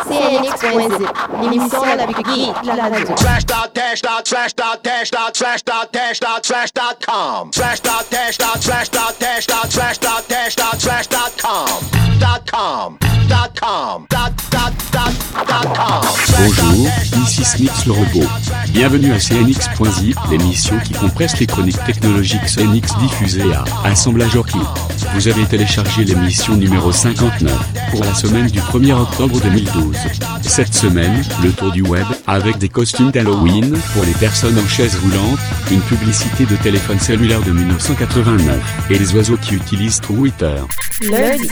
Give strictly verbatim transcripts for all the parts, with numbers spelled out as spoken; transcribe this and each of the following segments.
C N X point zip, l'émission la plus geek de la radio. Slash dot dash dot slash dot dash dot slash dot dash dot slash dot com. Slash dot dash dot slash dot dash dot slash dot dash dot slash dot com. Dot com. Dot com. Dot dot dot dot com. Bonjour, ici Snix le robot. Bienvenue à C N X point zip, l'émission qui compresse les chroniques technologiques C N X diffusées à Assemblage Orchid. Vous avez téléchargé l'émission numéro cinquante-neuf pour la semaine du premier octobre deux mille douze. Cette semaine, le tour du web avec des costumes d'Halloween pour les personnes en chaise roulante, une publicité de téléphone cellulaire de dix-neuf cent quatre-vingt-neuf et les oiseaux qui utilisent Twitter. Lundi.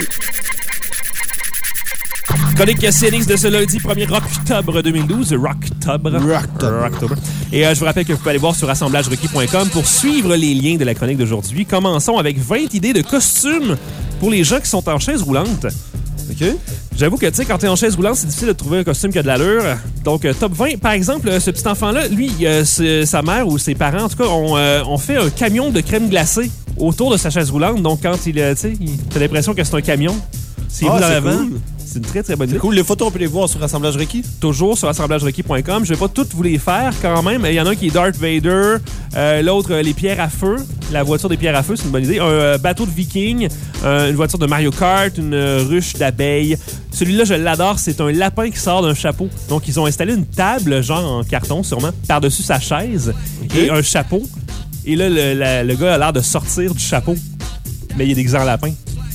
Chronique C N X de ce lundi premier octobre deux mille douze. Rocktober. Rocktober. Et euh, je vous rappelle que vous pouvez aller voir sur assemblage requis point com pour suivre les liens de la chronique d'aujourd'hui. Commençons avec vingt idées de costumes pour les gens qui sont en chaise roulante. OK. J'avoue que, tu sais, quand t'es en chaise roulante, c'est difficile de trouver un costume qui a de l'allure. Donc, euh, top vingt, par exemple, euh, ce petit enfant-là, lui, euh, sa mère ou ses parents, en tout cas, ont, euh, ont fait un camion de crème glacée autour de sa chaise roulante. Donc, quand il, euh, tu sais, t'as l'impression que c'est un camion. C'est ah, dans c'est l'avant. cool. C'est une très, très bonne idée. C'est cool. Les photos, on peut les voir sur Assemblage Requis? Toujours sur assemblage requis point com. Je vais pas toutes vous les faire quand même. Il y en a un qui est Darth Vader, euh, l'autre, euh, les pierres à feu. La voiture des pierres à feu, c'est une bonne idée. Un euh, bateau de viking, euh, une voiture de Mario Kart, une euh, ruche d'abeilles. Celui-là, je l'adore. C'est un lapin qui sort d'un chapeau. Donc, ils ont installé une table, genre en carton sûrement, par-dessus sa chaise okay. et un chapeau. Et là, le, la, le gars a l'air de sortir du chapeau. Mais il est déguisé en lapin.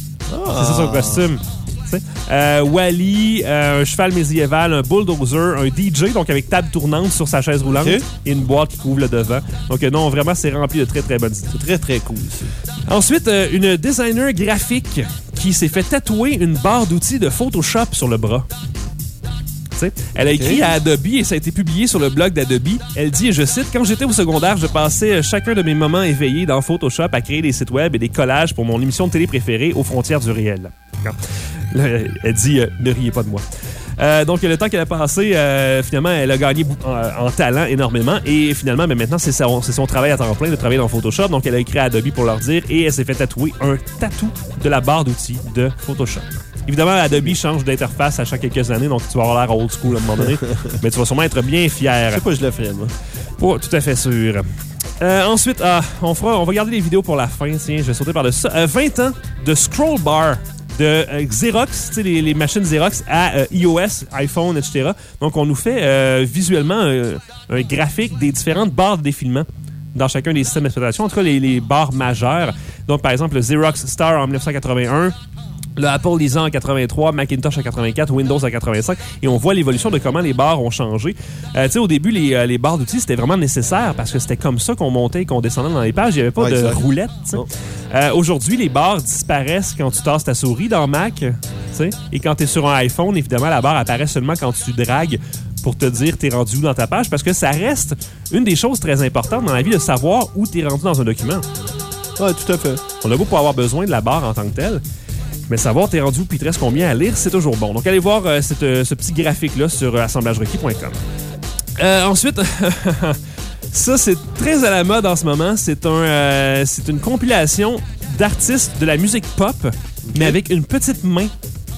Ah. C'est ça son costume. Euh, Wally, euh, un cheval médiéval, un bulldozer, un D J, donc avec table tournante sur sa chaise roulante okay. et une boîte qui couvre le devant. Donc euh, non, vraiment, c'est rempli de très, très bonnes idées. C'est très, très cool. Ça. Ensuite, euh, une designer graphique qui s'est fait tatouer une barre d'outils de Photoshop sur le bras. T'sais, elle a écrit okay. à Adobe et ça a été publié sur le blog d'Adobe. Elle dit, et je cite, « Quand j'étais au secondaire, je passais chacun de mes moments éveillés dans Photoshop à créer des sites web et des collages pour mon émission de télé préférée aux frontières du réel. » Là, elle dit euh, « Ne riez pas de moi ». Euh, donc, le temps qu'elle a passé, euh, finalement, elle a gagné en, en talent énormément. Et finalement, mais maintenant, c'est son, c'est son travail à temps plein de travailler dans Photoshop. Donc, elle a écrit à Adobe pour leur dire et elle s'est fait tatouer un tatou de la barre d'outils de Photoshop. Évidemment, Adobe change d'interface à chaque quelques années, donc tu vas avoir l'air old school à un moment donné. Mais tu vas sûrement être bien fier. Je sais pas, je le ferais, moi. Oh, tout à fait sûr. Euh, ensuite, ah, on, fera, on va garder les vidéos pour la fin. Tiens, je vais sauter par-dessus ça. Euh, vingt ans de scroll bar de euh, Xerox, les, les machines Xerox à euh, iOS, iPhone, et cetera. Donc, on nous fait euh, visuellement euh, un graphique des différentes barres de défilement dans chacun des systèmes d'exploitation. En tout cas, les, les barres majeures. Donc, par exemple, le Xerox Star en dix-neuf cent quatre-vingt-un, le Apple Lisa en quatre-vingt-trois, Macintosh en quatre-vingt-quatre, Windows en quatre-vingt-cinq. Et on voit l'évolution de comment les barres ont changé. Euh, tu sais, au début, les, euh, les barres d'outils, c'était vraiment nécessaire parce que c'était comme ça qu'on montait et qu'on descendait dans les pages. Il n'y avait pas ouais, de exact. roulette. Euh, aujourd'hui, les barres disparaissent quand tu tasses ta souris dans Mac. T'sais. Et quand tu es sur un iPhone, évidemment, la barre apparaît seulement quand tu dragues pour te dire t'es rendu où dans ta page parce que ça reste une des choses très importantes dans la vie de savoir où t'es rendu dans un document. Oui, tout à fait. On a beau pas avoir besoin de la barre en tant que telle. Mais savoir t'es rendu où puis il te reste combien à lire, c'est toujours bon. Donc, allez voir euh, cette, euh, ce petit graphique-là sur euh, assemblage requis point com. Euh, ensuite, ça, c'est très à la mode en ce moment. C'est, un, euh, c'est une compilation d'artistes de la musique pop, okay. mais avec une petite main.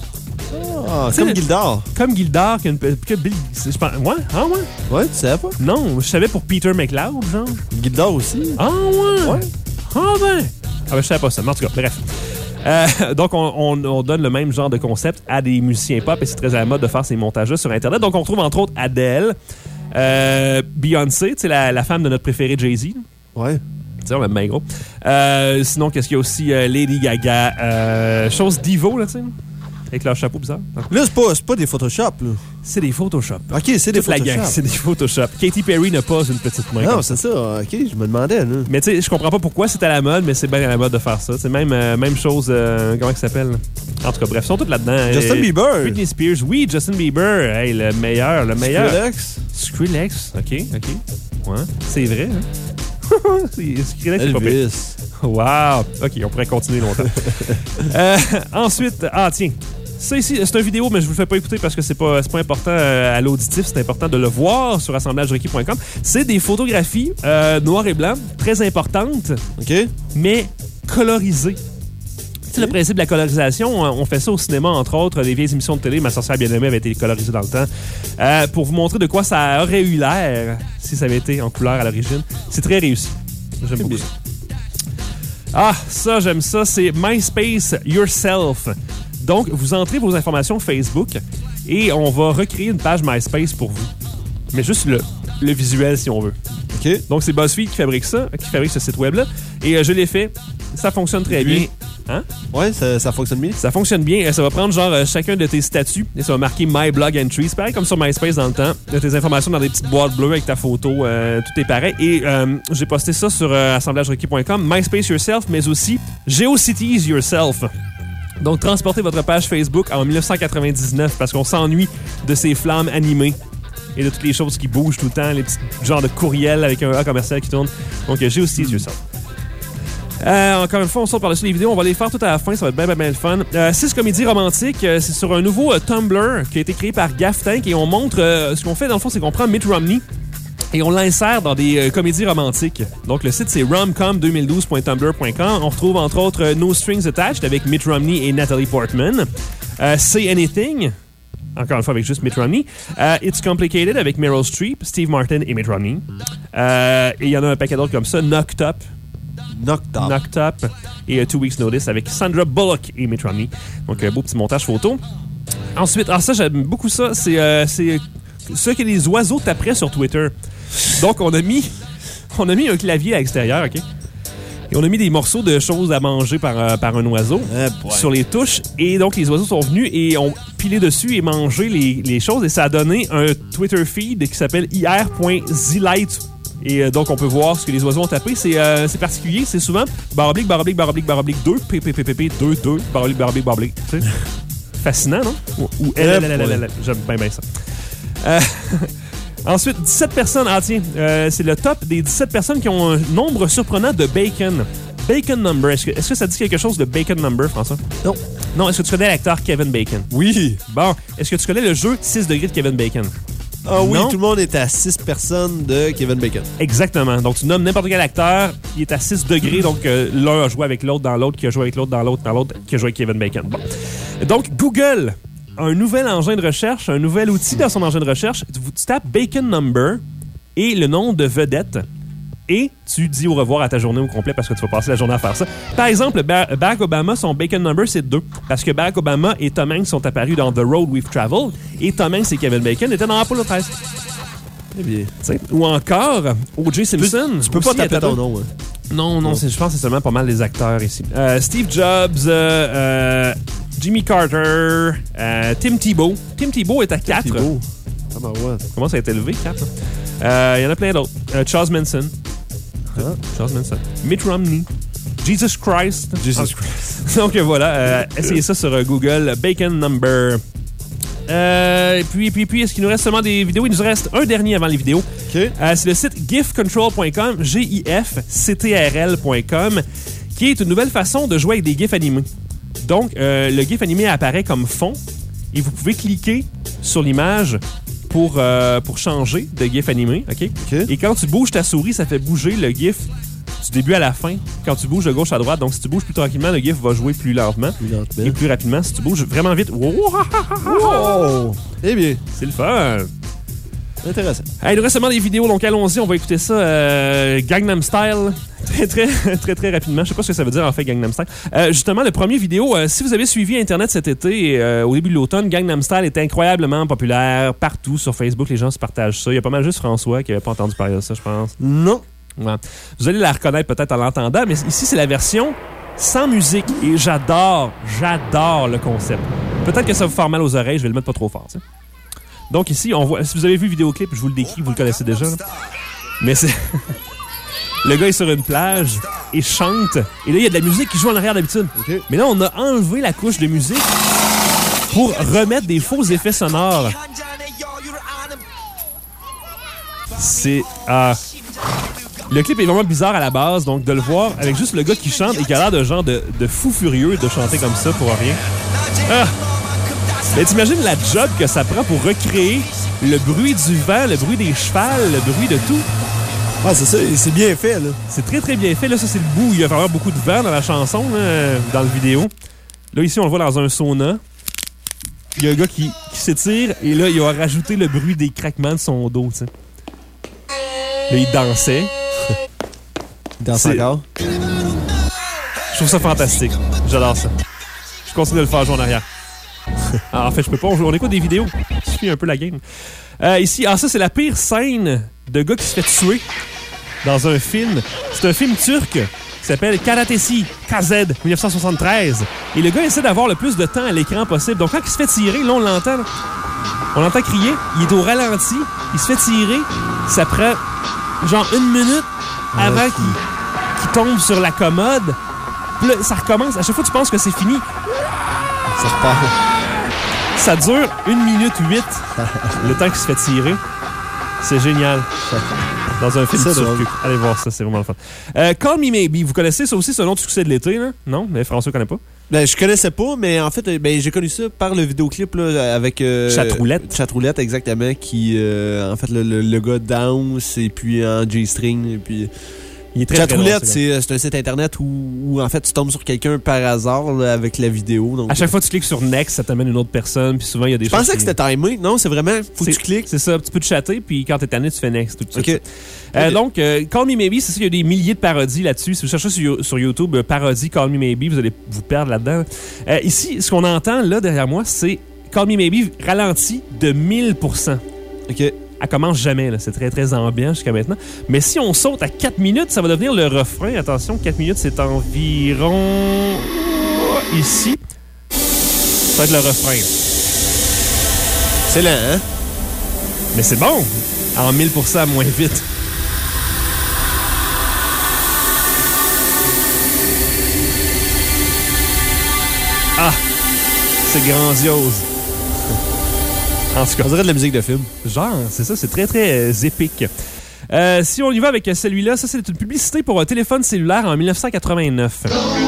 Ah, comme le, Gildor. Comme Gildor. Que, que Bill, je pense, ouais? Ah ouais? Ouais, tu savais pas? Non, je savais pour Peter McLeod, genre. Gildor aussi. Ah ouais? Ouais. Ah ben! Ah ben, je savais pas ça. Mais en tout cas, bref. Euh, donc, on, on, on donne le même genre de concept à des musiciens pop et c'est très à la mode de faire ces montages-là sur Internet. Donc, on retrouve entre autres Adele, euh, Beyoncé, tu sais, la, la femme de notre préféré Jay-Z. Ouais. Tu sais, on l'aime bien gros. Euh, sinon, qu'est-ce qu'il y a aussi? Euh, Lady Gaga, euh, chose Divo, là, tu sais. Avec leur chapeau bizarre. Là, c'est pas, c'est pas des Photoshop, là. C'est des Photoshop. OK, c'est des Toute Photoshop. la gang, c'est des Photoshop. Katy Perry n'a pas une petite main. Non, c'est ça. ça. OK, je me demandais, là. Mais tu sais, je comprends pas pourquoi c'est à la mode, mais c'est bien à la mode de faire ça. C'est même, euh, même chose, euh, comment il s'appelle? En tout cas, bref, ils sont tous là-dedans. Justin et, Bieber. Britney Spears. Oui, Justin Bieber. Hey, le meilleur, le meilleur. Skrillex. Skrillex. OK, OK. Ouais, c'est vrai, hein? Skrillex, c'est pas pire. Wow. OK, on pourrait continuer longtemps. euh, ensuite, ah tiens. Ça ici, c'est une vidéo, mais je vous le fais pas écouter parce que c'est pas, c'est pas important euh, à l'auditif, c'est important de le voir sur assemblage requis point com. C'est des photographies euh, noir et blanc, très importantes, OK, mais colorisées. C'est le principe de la colorisation. On fait ça au cinéma, entre autres. Les vieilles émissions de télé, Ma sorcière bien-aimée avait été colorisée dans le temps. Euh, pour vous montrer de quoi ça aurait eu l'air si ça avait été en couleur à l'origine. C'est très réussi. J'aime beaucoup ça. Ah, ça, j'aime ça. C'est MySpace Yourself. Donc, vous entrez vos informations Facebook et on va recréer une page MySpace pour vous. Mais juste le, le visuel, si on veut. OK. Donc, c'est BuzzFeed qui fabrique ça, qui fabrique ce site web-là. Et euh, je l'ai fait. Ça fonctionne très bien. Hein? Ouais, ça, ça fonctionne bien. Ça fonctionne bien. Ça va prendre genre euh, chacun de tes statuts et ça va marquer My Blog Entry. C'est pareil comme sur MySpace dans le temps. Tu as tes informations dans des petites boîtes bleues avec ta photo. Euh, tout est pareil. Et euh, j'ai posté ça sur euh, assemblage requis point com. MySpace Yourself, mais aussi GeoCities Yourself. Donc, transportez votre page Facebook en dix-neuf cent quatre-vingt-dix-neuf parce qu'on s'ennuie de ces flammes animées et de toutes les choses qui bougent tout le temps, les petits genres de courriels avec un A commercial qui tourne. Donc, GeoCities Yourself. Euh, encore une fois, on sort par-dessus les vidéos. On va les faire tout à la fin. Ça va être bien, bien, bien le fun. Euh, six comédies romantiques. Euh, c'est sur un nouveau euh, Tumblr qui a été créé par Gaftank. Et on montre... Euh, ce qu'on fait, dans le fond, c'est qu'on prend Mitt Romney et on l'insère dans des euh, comédies romantiques. Donc, le site, c'est romcom deux mille douze point tumblr point com. On retrouve, entre autres, euh, No Strings Attached avec Mitt Romney et Natalie Portman. Euh, Say Anything... Encore une fois, avec juste Mitt Romney. Uh, It's Complicated avec Meryl Streep, Steve Martin et Mitt Romney. Uh, et il y en a un paquet d'autres comme ça. Knocked Up. Knocked Up. Knocked Up. Et uh, Two Weeks Notice avec Sandra Bullock et Mitt Romney. Donc, un beau petit montage photo. Ensuite, alors ça, j'aime beaucoup ça. C'est, euh, c'est ce que les oiseaux taperaient sur Twitter. Donc, on a mis, on a mis un clavier à l'extérieur, OK? Et on a mis des morceaux de choses à manger par, euh, par un oiseau Eh sur les touches. Et donc, les oiseaux sont venus et ont pilé dessus et mangé les, les choses. Et ça a donné un Twitter feed qui s'appelle I R point zlight. Et euh, donc, on peut voir ce que les oiseaux ont tapé. C'est, euh, c'est particulier. C'est souvent baroblique, baroblique, baroblique, baroblique deux, p, p, p, p, p, deux, deux, baroblique, baroblique, baroblique. Tu sais? Fascinant, non? Ou, ou Eh elle, elle, elle, elle, elle. J'aime bien, bien ça. Euh... Ensuite, dix-sept personnes. Ah tiens, euh, c'est le top des dix-sept personnes qui ont un nombre surprenant de bacon. Bacon Number. Est-ce que, est-ce que ça dit quelque chose de Bacon Number, François? Non. Non, est-ce que tu connais l'acteur Kevin Bacon? Oui. Bon, est-ce que tu connais le jeu six degrés de Kevin Bacon? Ah oui, Non? tout le monde est à six personnes de Kevin Bacon. Exactement. Donc, tu nommes n'importe quel acteur, il est à six degrés, donc euh, l'un a joué avec l'autre dans l'autre, qui a joué avec l'autre dans l'autre, dans l'autre, qui a joué avec Kevin Bacon. Bon. Donc, Google... un nouvel engin de recherche, un nouvel outil dans son engin de recherche. Tu, tu tapes Bacon Number et le nom de vedette et tu dis au revoir à ta journée au complet parce que tu vas passer la journée à faire ça. Par exemple, Barack Obama, son Bacon Number, c'est deux. Parce que Barack Obama et Tom Hanks sont apparus dans The Road We've Traveled et Tom Hanks et Kevin Bacon étaient dans Apollo treize. Eh bien. T'sais. Ou encore, O J Simpson. Tu peux pas taper ton nom. Hein. Non, non, c'est, je pense que c'est seulement pas mal les acteurs ici. Euh, Steve Jobs, euh, euh, Jimmy Carter, euh, Tim Tebow. Tim Tebow est à quatre. Thibault. Ah ben ouais. Comment ça a été élevé, quatre? Il euh, y en a plein d'autres. Euh, Charles Manson. Ah. Charles Manson. Mitt Romney. Jesus Christ. Jesus Ah. Christ. Donc voilà, euh, essayez ça sur euh, Google. Bacon Number. Euh, et puis, puis, puis, est-ce qu'il nous reste seulement des vidéos? Il nous reste un dernier avant les vidéos. OK. Euh, c'est le site gif control point com, G I F C T R L point com, qui est une nouvelle façon de jouer avec des gifs animés. Donc, euh, le gif animé apparaît comme fond et vous pouvez cliquer sur l'image pour, euh, pour changer de gif animé. Okay? OK. Et quand tu bouges ta souris, ça fait bouger le gif du début à la fin. Quand tu bouges de gauche à droite, donc si tu bouges plus tranquillement, le gif va jouer plus lentement. Plus lentement. Et plus rapidement. Si tu bouges vraiment vite, wow, Oh! Eh bien, c'est le fun! intéressant. Hey, il nous reste seulement des vidéos, donc allons-y, on va écouter ça. Euh, Gangnam Style, très, très, très, très rapidement. Je sais pas ce que ça veut dire, en fait, Gangnam Style. Euh, justement, le premier vidéo, euh, si vous avez suivi Internet cet été, euh, au début de l'automne, Gangnam Style est incroyablement populaire partout sur Facebook. Les gens se partagent ça. Il y a pas mal juste François qui n'avait pas entendu parler de ça, je pense. Non. Ouais. Vous allez la reconnaître peut-être en l'entendant, mais ici, c'est la version sans musique. Et j'adore, j'adore le concept. Peut-être que ça vous fait mal aux oreilles, je vais le mettre pas trop fort, tu sais. Donc ici, on voit. Si vous avez vu le vidéoclip, je vous le décris, vous le connaissez déjà. Là. Mais c'est. Le gars est sur une plage et chante. Et là, il y a de la musique qui joue en arrière d'habitude. OK. Mais là, on a enlevé la couche de musique pour remettre des faux effets sonores. C'est. Ah. Le clip est vraiment bizarre à la base, donc de le voir avec juste le gars qui chante et qui a l'air de genre de, de fou furieux de chanter comme ça pour rien. Ah! Mais t'imagines la job que ça prend pour recréer le bruit du vent, le bruit des chevals, le bruit de tout. Ah, c'est ça, c'est bien fait, là. C'est très, très bien fait. Là, ça, c'est le bout où il y a vraiment beaucoup de vent dans la chanson, là, dans le vidéo. Là, ici, on le voit dans un sauna. Il y a un gars qui, qui s'étire et là, il a rajouté le bruit des craquements de son dos, tu sais. Là, il dansait. Il danse C'est- encore. Je trouve ça fantastique. J'adore ça. Je continue de le faire jouer en arrière. Ah, en fait, je peux pas. On, joue, on écoute des vidéos. Je suis un peu la game. Euh, ici, ah, ça, c'est la pire scène de gars qui se fait tuer dans un film. C'est un film turc qui s'appelle Karatesi K Z dix-neuf cent soixante-treize. Et le gars essaie d'avoir le plus de temps à l'écran possible. Donc, quand il se fait tirer, là, on l'entend. là. On l'entend crier. Il est au ralenti. Il se fait tirer. Ça prend genre une minute avant qu'il qu'il tombe sur la commode. Puis là, ça recommence. À chaque fois, tu penses que c'est fini. Ça repart. Ça dure une minute huit, le temps qu'il se fait tirer. C'est génial. Dans un film C'est turc. drôle. Allez voir ça, c'est vraiment le fun. Euh, Call Me Maybe, vous connaissez ça aussi, c'est un nom de succès de l'été, là? Non? Mais François connaît pas. Ben, je connaissais pas, mais en fait, euh, ben, j'ai connu ça par le vidéoclip là, avec... Euh, Chatroulette. Chatroulette, exactement, qui... Euh, en fait, le, le, le gars danse, et puis en G-string, et puis... Il est très, très Chatroulette, drôle, ce c'est c'est un site internet où, où, en fait, tu tombes sur quelqu'un par hasard là, avec la vidéo. Donc, À chaque fois que tu cliques sur Next, ça t'amène une autre personne, puis souvent, il y a des je choses pensais qui- que c'était timé. Non, c'est vraiment... Faut que C'est- tu cliques. C'est ça, tu peux te chatter, puis quand t'es tanné, tu fais Next tout de suite. OK. Euh, Ok. Donc, euh, Call Me Maybe, c'est ça, il y a des milliers de parodies là-dessus. Si vous cherchez sur, sur YouTube, euh, parodie Call Me Maybe, vous allez vous perdre là-dedans. Euh, ici, ce qu'on entend là derrière moi, c'est Call Me Maybe ralenti de mille pour cent. OK. Elle commence jamais, là. C'est très, très ambiant jusqu'à maintenant. Mais si on saute à quatre minutes, ça va devenir le refrain. Attention, quatre minutes, c'est environ... ici. Ça va être le refrain. C'est lent, hein? Mais c'est bon! En mille pour cent moins vite. Ah! C'est grandiose. En tout cas, On dirait de la musique de film. genre, c'est ça, c'est très, très euh, épique. Euh, si on y va avec celui-là, ça, c'est une publicité pour un téléphone cellulaire en dix-neuf cent quatre-vingt-neuf.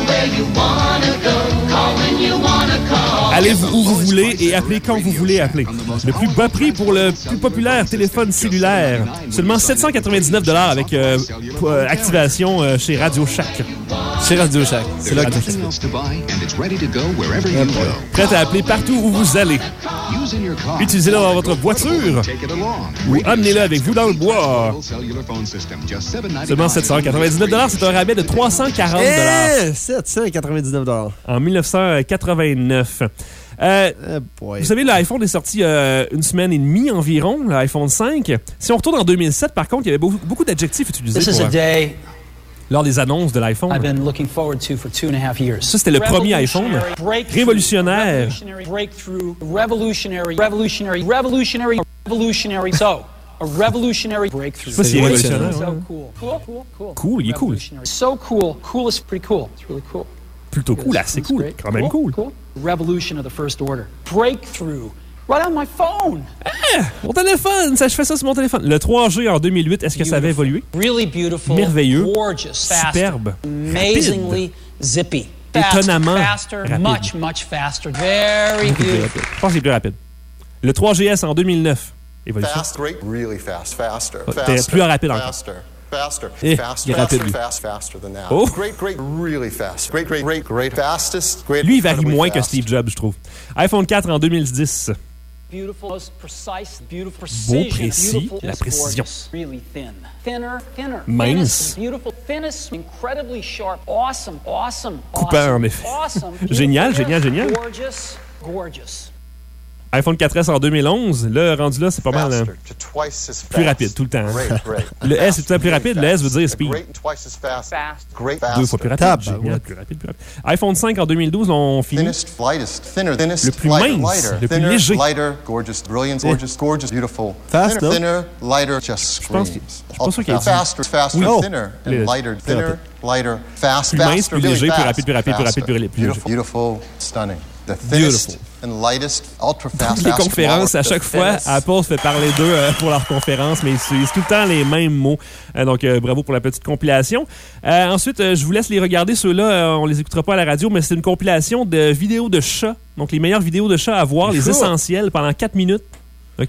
Allez où vous voulez et appelez quand vous voulez appeler. Le plus bas prix pour le plus populaire téléphone cellulaire. Seulement sept cent quatre-vingt-dix-neuf dollars avec euh, p- euh, activation euh, chez Radio Shack. C'est Radio Shack. C'est là que Radio Shack. else to buy, and it's ready to go wherever you go. Prête à appeler partout où vous allez. Use in your car. Utilisez-le dans votre voiture Take it along. ou amenez-le avec vous dans le bois. Cellular phone system, just seven ninety-nine. Seulement sept cent quatre-vingt-dix-neuf dollars, c'est un rabais de trois cent quarante dollars Eh, sept cent quatre-vingt-dix-neuf dollars. en dix-neuf cent quatre-vingt-neuf. Euh, Eh boy. Vous savez, l'iPhone est sorti euh, une semaine et demie environ, l'iPhone cinq. Si on retourne en deux mille sept, par contre, il y avait beaucoup, beaucoup d'adjectifs utilisés This is pour, a euh, day lors des annonces de l'iPhone. I've been looking forward to for two and a half years. Ça, c'était le premier iPhone. Breakthrough. Révolutionnaire. Revolutionary breakthrough. Revolutionary. Revolutionary. Revolutionary. Revolutionary. So, a revolutionary breakthrough. Je sais pas s'il est révolutionnaire. So ouais. cool. Cool, cool, cool. Cool, il est cool. Revolutionary. So cool. Cool is pretty cool. It's really cool. Plutôt cool, It's- assez it's cool. great. Quand même cool. Cool. Revolution of the first order. Breakthrough. Right on my phone. Mon téléphone, ça, je fais ça sur mon téléphone. Le trois G en deux mille huit, est-ce que ça avait évolué? Really beautiful. Merveilleux. Gorgeous. Faster. Superbe. Amazingly zippy. Étonnamment Faster. rapide. Much, much faster. Very Beaucoup plus beautiful. rapide. Je pense qu'il est plus rapide. Le trois G S en deux mille neuf. Évolution. Fast, great, really fast, faster, Oh, t'es faster, plus rapide encore. faster, faster, Eh, faster, il est rapide, faster, lui. fast, faster than that. Oh. Great, great, really fast. Great, great, great, great, fastest, great. Lui, il varie incredibly moins que fast. Steve Jobs, je trouve. iPhone quatre en deux mille dix. Beautiful, most precise, beautiful precision. précis, beautiful, la is précision. gorgeous. Really thin. Thinner, thinner. Mince. Thinnest, beautiful, thinnest, incredibly sharp. Awesome, awesome. Coupant, awesome, en effet. Awesome. beautiful, Génial, yes, génial, génial. Gorgeous, gorgeous. iPhone quatre S en deux mille onze. Là, rendu là, c'est pas mal. hein. Faster, to twice as Plus fast. rapide, tout le temps. Great, great. Le S est tout le temps plus Really rapide. Le fast. S veut dire speed. Great and twice as fast. Fast. Great, Deux fois plus faster. rapide. Tabarouette. Génial, plus rapide, plus rapide. iPhone cinq en deux mille douze, on finit. Thinnest, lightest, thinner, thinnest, Le plus lighter, mince, lighter, le plus thinner, léger. lighter, gorgeous, brilliant, gorgeous, gorgeous, beautiful. Fast, thinner, non? thinner, lighter, just Je pense screams. qu'il- je suis pas sûr qu'il ait dit- Faster, faster, Oui. thinner, Le- and lighter, plus thinner, rapide. lighter, fast, Plus mince, faster, plus really léger, plus fast, rapide, plus rapide, plus faster. rapide, plus léger. Beautiful, beautiful, stunning. The thinnest and lightest, ultra fast. Les fast, conférences, à smaller, chaque the fois, thinnest. Apple se fait parler d'eux euh, pour leurs conférences, mais ils utilisent tout le temps les mêmes mots. Euh, donc, euh, bravo pour la petite compilation. Euh, ensuite, euh, je vous laisse les regarder. Ceux-là, euh, on les écoutera pas à la radio, mais c'est une compilation de vidéos de chats. Donc, les meilleures vidéos de chats à voir, les Chats. essentiels, pendant quatre minutes. OK?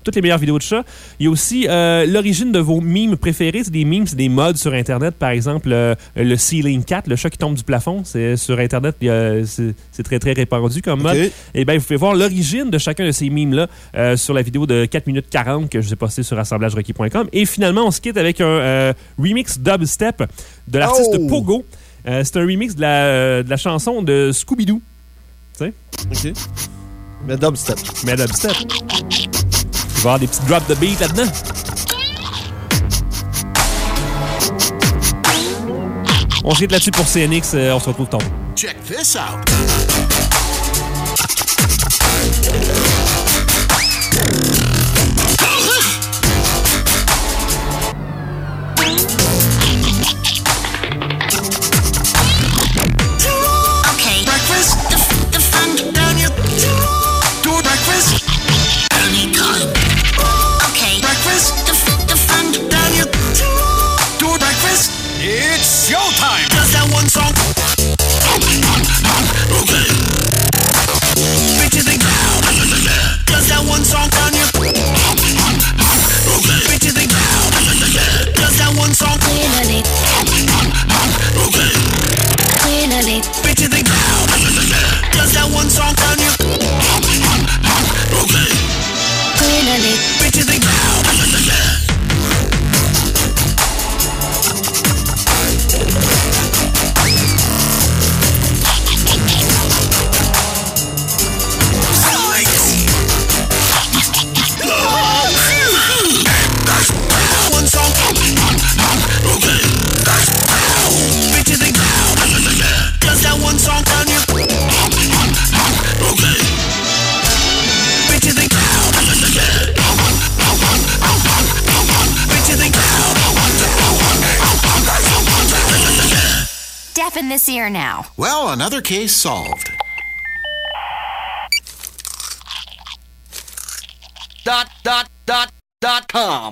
toutes les meilleures vidéos de chats. Il y a aussi euh, l'origine de vos memes préférés. C'est des memes, c'est des modes sur Internet. Par exemple, euh, le Ceiling Cat, le chat qui tombe du plafond. C'est, sur Internet, il y a, c'est, c'est très, très répandu comme mode. Okay. Et bien, vous pouvez voir l'origine de chacun de ces memes-là euh, sur la vidéo de quatre minutes quarante que je vous ai postée sur assemblage requis point com. Et finalement, on se quitte avec un euh, remix dubstep de l'artiste Oh! Pogo. Euh, c'est un remix de la, euh, de la chanson de Scooby-Doo. Tu sais? OK. Mais dubstep. Mais dubstep. Il va y avoir des petits drops de beat là-dedans. On se quitte là-dessus pour C N X. Euh, on se retrouve tantôt. Check this out. Okay, breakfast, the, the fun down your do breakfast anytime. Okay, breakfast, the, the fun down your do breakfast. It's showtime. Does that one song? Okay. Bitches think does that one song down your okay. Bitches think does that one song clearly okay. Clearly bitches think does that one song down your okay. Clearly bitches think one song okay. Bitches think does that one song down you okay. Bitches think bitches think Deafen this ear now. Well, another case solved. dot dot dot dot com.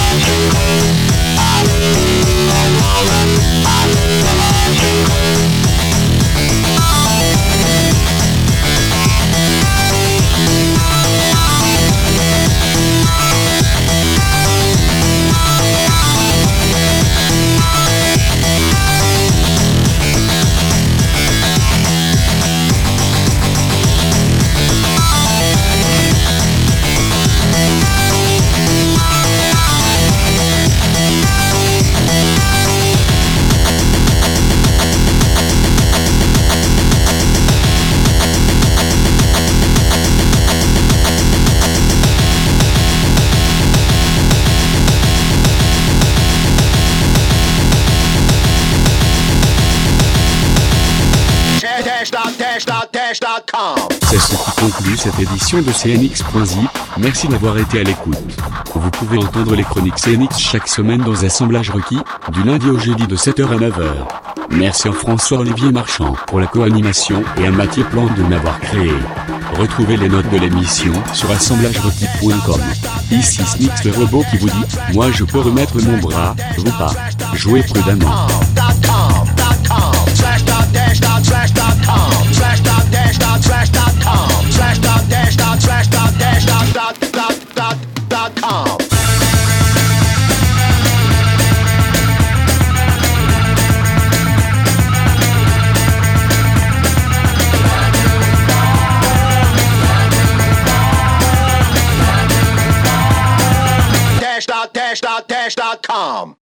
C'est ce qui conclut cette édition de C N X point zip. Merci d'avoir été à l'écoute. Vous pouvez entendre les chroniques C N X chaque semaine dans Assemblage requis, du lundi au jeudi de sept heures à neuf heures. Merci à François-Olivier Marchand pour la co-animation et à Mathieu Plante de m'avoir créé. Retrouvez les notes de l'émission sur assemblage requis point com. Ici Snix le robot qui vous dit « Moi je peux remettre mon bras, vous pas. Jouez prudemment. » Slash dot dash dot slash dot com slash dot dash dot slash dot com slash dot dash dot slash dot dash dot dot dot dot dot com. Dash dot dash dot dash dot com.